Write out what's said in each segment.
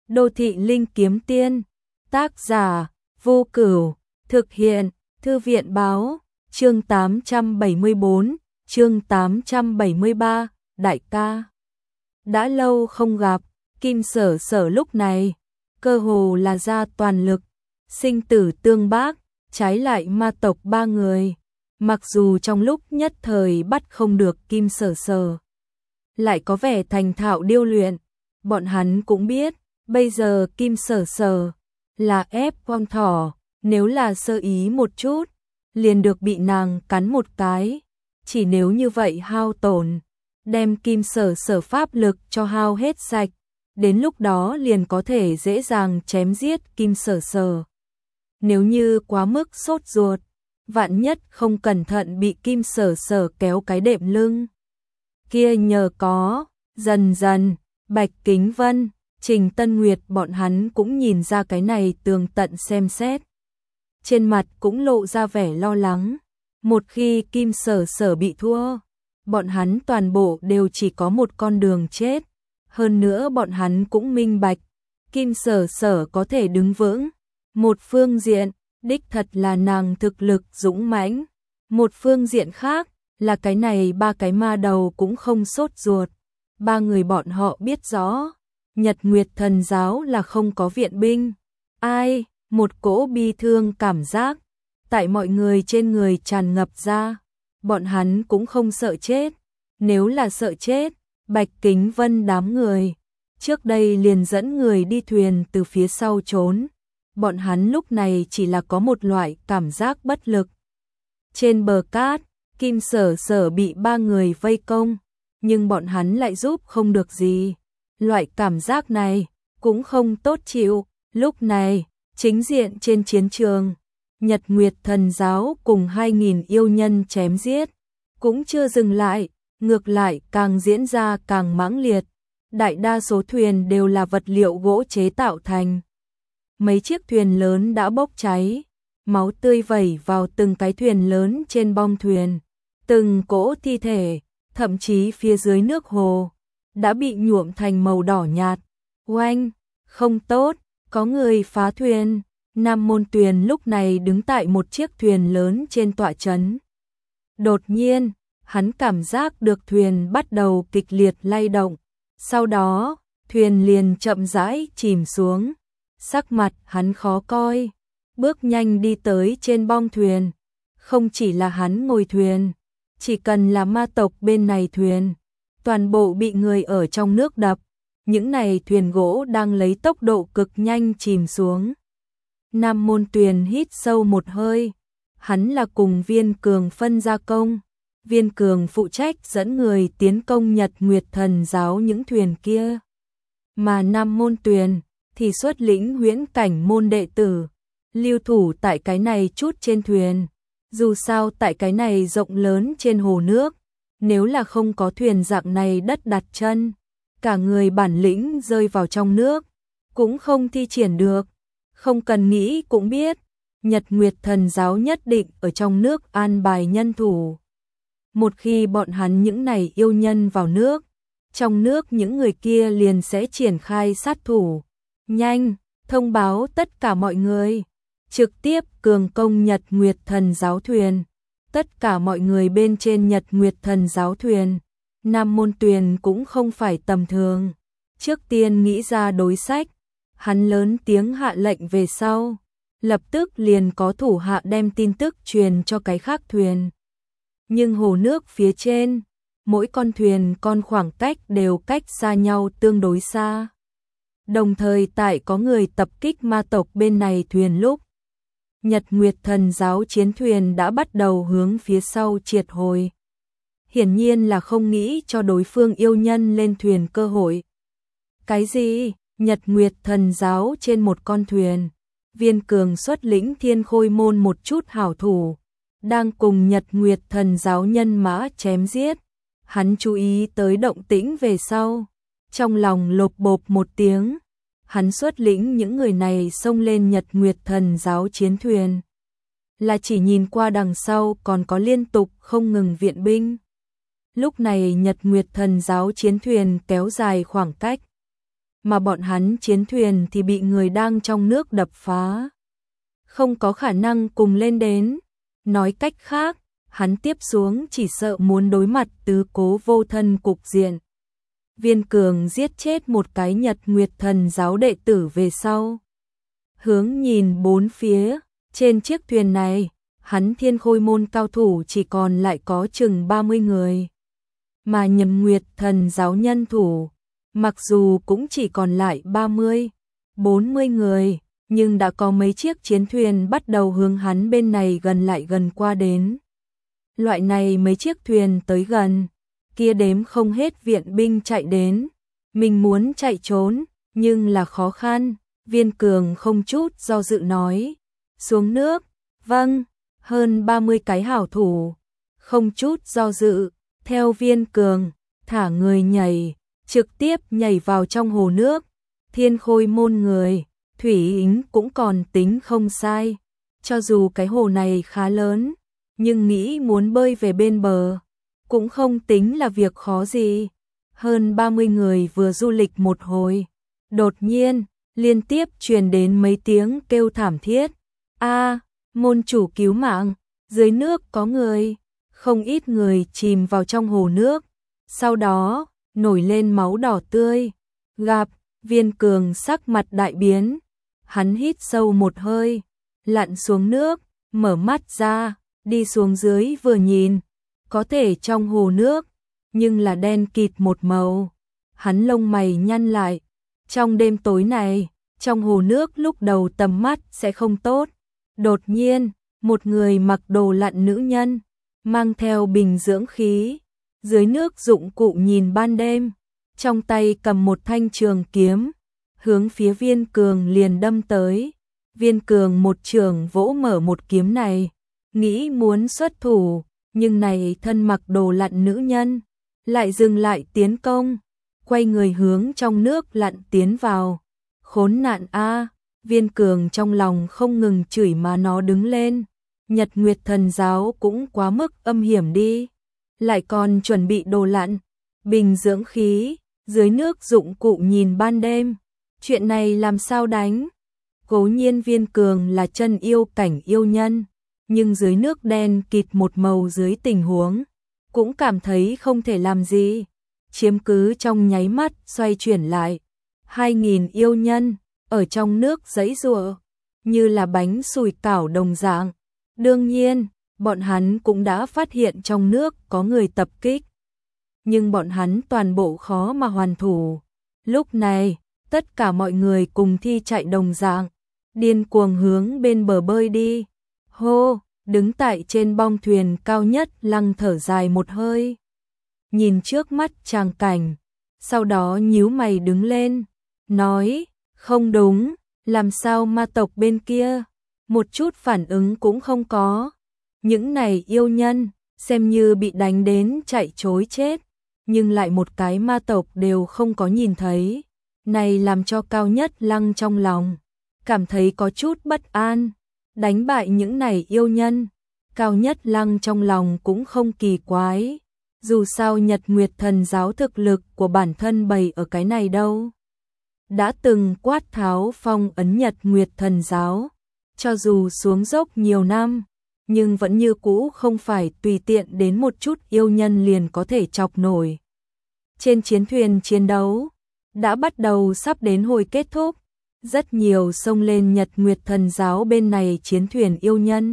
Đô thị linh kiếm tiên, tác giả, Vô Cửu, thực hiện, Thư viện báo, chương 874, chương 873, đại ca. Đã lâu không gặp, Kim Sở Sở lúc này, cơ hồ là ra toàn lực, sinh tử tương bác, trái lại ma tộc ba người. Mặc dù trong lúc nhất thời bắt không được Kim Sở Sở, lại có vẻ thành thạo điêu luyện, bọn hắn cũng biết, bây giờ Kim Sở Sở là ép con thỏ, nếu là sơ ý một chút, liền được bị nàng cắn một cái. Chỉ nếu như vậy hao tổn, đem Kim Sở Sở pháp lực cho hao hết sạch, đến lúc đó liền có thể dễ dàng chém giết Kim Sở Sở. Nếu như quá mức sốt ruột, vạn nhất không cẩn thận bị Kim Sở Sở kéo cái đệm lưng. Kia nhờ có, dần dần, Bạch Kính Vân, Trình Tân Nguyệt bọn hắn cũng nhìn ra cái này tường tận xem xét. Trên mặt cũng lộ ra vẻ lo lắng. Một khi Kim Sở Sở bị thua, bọn hắn toàn bộ đều chỉ có một con đường chết. Hơn nữa bọn hắn cũng minh bạch, Kim Sở Sở có thể đứng vững. Một phương diện, đích thật là nàng thực lực dũng mãnh. Một phương diện khác, là cái này ba cái ma đầu cũng không sốt ruột. Ba người bọn họ biết rõ, Nhật Nguyệt Thần Giáo là không có viện binh. Ai, một cỗ bi thương cảm giác tại mọi người trên người tràn ngập ra. Bọn hắn cũng không sợ chết. Nếu là sợ chết, Bạch Kính Vân đám người trước đây liền dẫn người đi thuyền từ phía sau trốn. Bọn hắn lúc này chỉ là có một loại cảm giác bất lực. Trên bờ cát, Kim Sở Sở bị ba người vây công, nhưng bọn hắn lại giúp không được gì. Loại cảm giác này cũng không tốt chịu. Lúc này, chính diện trên chiến trường, Nhật Nguyệt Thần Giáo cùng 2.000 yêu nhân chém giết, cũng chưa dừng lại, ngược lại càng diễn ra càng mãng liệt. Đại đa số thuyền đều là vật liệu gỗ chế tạo thành. Mấy chiếc thuyền lớn đã bốc cháy, máu tươi vẩy vào từng cái thuyền lớn trên bong thuyền. Từng cỗ thi thể, thậm chí phía dưới nước hồ, đã bị nhuộm thành màu đỏ nhạt. Oanh, không tốt, có người phá thuyền. Nam Môn Tuyền lúc này đứng tại một chiếc thuyền lớn trên tọa trấn. Đột nhiên, hắn cảm giác được thuyền bắt đầu kịch liệt lay động. Sau đó, thuyền liền chậm rãi chìm xuống. Sắc mặt hắn khó coi, bước nhanh đi tới trên bong thuyền. Không chỉ là hắn ngồi thuyền, chỉ cần là ma tộc bên này thuyền, toàn bộ bị người ở trong nước đập. Những này thuyền gỗ đang lấy tốc độ cực nhanh chìm xuống. Nam Môn Tuyền hít sâu một hơi, hắn là cùng Viên Cường phân gia công. Viên Cường phụ trách dẫn người tiến công Nhật Nguyệt Thần Giáo những thuyền kia. Mà Nam Môn Tuyền thì xuất lĩnh huyễn cảnh môn đệ tử, lưu thủ tại cái này chút trên thuyền. Dù sao tại cái này rộng lớn trên hồ nước, nếu là không có thuyền dạng này đất đặt chân, cả người bản lĩnh rơi vào trong nước, cũng không thi triển được. Không cần nghĩ cũng biết, Nhật Nguyệt Thần Giáo nhất định ở trong nước an bài nhân thủ. Một khi bọn hắn những này yêu nhân vào nước, trong nước những người kia liền sẽ triển khai sát thủ. Nhanh, thông báo tất cả mọi người, trực tiếp cường công Nhật Nguyệt Thần Giáo thuyền. Tất cả mọi người bên trên Nhật Nguyệt Thần Giáo thuyền. Nam Môn Tuyền cũng không phải tầm thường. Trước tiên nghĩ ra đối sách, hắn lớn tiếng hạ lệnh về sau, lập tức liền có thủ hạ đem tin tức truyền cho cái khác thuyền. Nhưng hồ nước phía trên, mỗi con thuyền con khoảng cách đều cách xa nhau tương đối xa. Đồng thời tại có người tập kích ma tộc bên này thuyền lúc, Nhật Nguyệt Thần Giáo chiến thuyền đã bắt đầu hướng phía sau triệt hồi. Hiển nhiên là không nghĩ cho đối phương yêu nhân lên thuyền cơ hội. Cái gì? Nhật Nguyệt Thần Giáo trên một con thuyền, Viên Cường xuất lĩnh Thiên Khôi môn một chút hảo thủ, đang cùng Nhật Nguyệt Thần Giáo nhân mã chém giết. Hắn chú ý tới động tĩnh về sau, trong lòng lộp bộp một tiếng. Hắn xuất lĩnh những người này xông lên Nhật Nguyệt Thần Giáo chiến thuyền, là chỉ nhìn qua đằng sau còn có liên tục không ngừng viện binh. Lúc này Nhật Nguyệt Thần Giáo chiến thuyền kéo dài khoảng cách, mà bọn hắn chiến thuyền thì bị người đang trong nước đập phá. Không có khả năng cùng lên đến. Nói cách khác, hắn tiếp xuống chỉ sợ muốn đối mặt tứ cố vô thân cục diện. Viên Cường giết chết một cái Nhật Nguyệt Thần giáo đệ tử về sau. Hướng nhìn bốn phía, trên chiếc thuyền này, hắn Thiên Khôi môn cao thủ chỉ còn lại có chừng 30 người. Mà Nhật Nguyệt Thần giáo nhân thủ, mặc dù cũng chỉ còn lại 30, 40 người, nhưng đã có mấy chiếc chiến thuyền bắt đầu hướng hắn bên này gần qua đến. Loại này mấy chiếc thuyền tới gần, kia đếm không hết viện binh chạy đến. Mình muốn chạy trốn, nhưng là khó khăn. Viên Cường không chút do dự nói. Xuống nước, vâng, hơn 30 cái hảo thủ. Không chút do dự, theo Viên Cường, thả người nhảy, trực tiếp nhảy vào trong hồ nước. Thiên Khôi môn người, thủy ính cũng còn tính không sai. Cho dù cái hồ này khá lớn, nhưng nghĩ muốn bơi về bên bờ, cũng không tính là việc khó gì. Hơn 30 người vừa du lịch một hồi, đột nhiên, liên tiếp truyền đến mấy tiếng kêu thảm thiết. A, môn chủ cứu mạng, dưới nước có người. Không ít người chìm vào trong hồ nước, sau đó, nổi lên máu đỏ tươi. Gặp, Viên Cường sắc mặt đại biến. Hắn hít sâu một hơi, lặn xuống nước, mở mắt ra, đi xuống dưới vừa nhìn, có thể trong hồ nước, nhưng là đen kịt một màu. Hắn lông mày nhăn lại, trong đêm tối này, trong hồ nước lúc đầu tầm mắt sẽ không tốt. Đột nhiên, một người mặc đồ lặn nữ nhân, mang theo bình dưỡng khí, dưới nước dụng cụ nhìn ban đêm, trong tay cầm một thanh trường kiếm, hướng phía Viên Cường liền đâm tới. Viên Cường một trường vỗ mở một kiếm này, nghĩ muốn xuất thủ, nhưng này thân mặc đồ lặn nữ nhân, lại dừng lại tiến công, quay người hướng trong nước lặn tiến vào. Khốn nạn a! Viên Cường trong lòng không ngừng chửi mà nó đứng lên. Nhật Nguyệt Thần giáo cũng quá mức âm hiểm đi, lại còn chuẩn bị đồ lặn, bình dưỡng khí, dưới nước dụng cụ nhìn ban đêm. Chuyện này làm sao đánh? Cố nhiên Viên Cường là chân yêu cảnh yêu nhân, nhưng dưới nước đen kịt một màu dưới tình huống, cũng cảm thấy không thể làm gì. Chiếm cứ trong nháy mắt xoay chuyển lại. 2000 yêu nhân, ở trong nước giãy giụa, như là bánh sủi cảo đồng dạng. Đương nhiên, bọn hắn cũng đã phát hiện trong nước có người tập kích. Nhưng bọn hắn toàn bộ khó mà hoàn thủ. Lúc này, tất cả mọi người cùng thi chạy đồng dạng, điên cuồng hướng bên bờ bơi đi. Hô, đứng tại trên bong thuyền cao nhất Lăng thở dài một hơi. Nhìn trước mắt tràng cảnh, sau đó nhíu mày đứng lên, nói, không đúng, làm sao ma tộc bên kia, một chút phản ứng cũng không có. Những này yêu nhân, xem như bị đánh đến chạy trối chết, nhưng lại một cái ma tộc đều không có nhìn thấy. Này làm cho Cao Nhất Lăng trong lòng cảm thấy có chút bất an. Đánh bại những này yêu nhân, Cao Nhất Lăng trong lòng cũng không kỳ quái. Dù sao Nhật Nguyệt Thần giáo thực lực của bản thân bày ở cái này đâu. Đã từng quát tháo phong ấn Nhật Nguyệt Thần giáo, cho dù xuống dốc nhiều năm, nhưng vẫn như cũ không phải tùy tiện đến một chút yêu nhân liền có thể chọc nổi. Trên chiến thuyền chiến đấu, đã bắt đầu sắp đến hồi kết thúc, rất nhiều xông lên Nhật Nguyệt Thần giáo bên này chiến thuyền yêu nhân.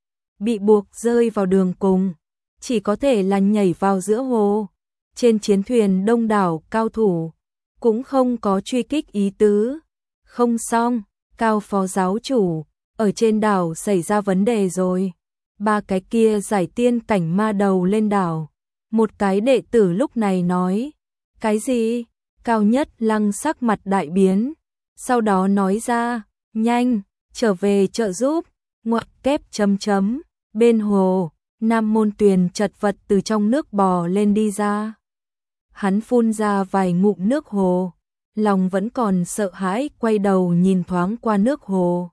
Bị buộc rơi vào đường cùng, chỉ có thể là nhảy vào giữa hồ. Trên chiến thuyền đông đảo cao thủ, cũng không có truy kích ý tứ. Không xong, Cao phó giáo chủ, ở trên đảo xảy ra vấn đề rồi. 3 cái kia giải tiên cảnh ma đầu lên đảo. Một cái đệ tử lúc này nói, cái gì? Cao Nhất Lăng sắc mặt đại biến, sau đó nói ra, nhanh, trở về trợ giúp, ngoặc kép chấm chấm, bên hồ, Nam Môn Tuyền chật vật từ trong nước bò lên đi ra. Hắn phun ra vài ngụm nước hồ, lòng vẫn còn sợ hãi quay đầu nhìn thoáng qua nước hồ.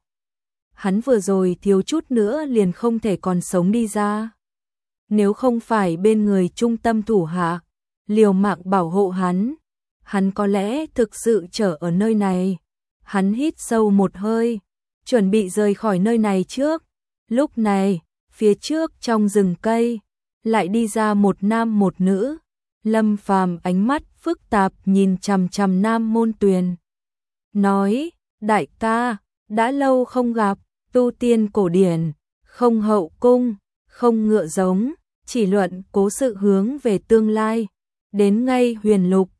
Hắn vừa rồi thiếu chút nữa liền không thể còn sống đi ra. Nếu không phải bên người trung tâm thủ hạ, liều mạng bảo hộ hắn, hắn có lẽ thực sự chờ ở nơi này. Hắn hít sâu một hơi, chuẩn bị rời khỏi nơi này trước. Lúc này, phía trước trong rừng cây, lại đi ra một nam một nữ. Lâm Phàm ánh mắt phức tạp nhìn chằm chằm Nam Môn Tuyền. Nói, đại ca, đã lâu không gặp, tu tiên cổ điển, không hậu cung, không ngựa giống, chỉ luận cố sự hướng về tương lai. Đến ngay huyền lục,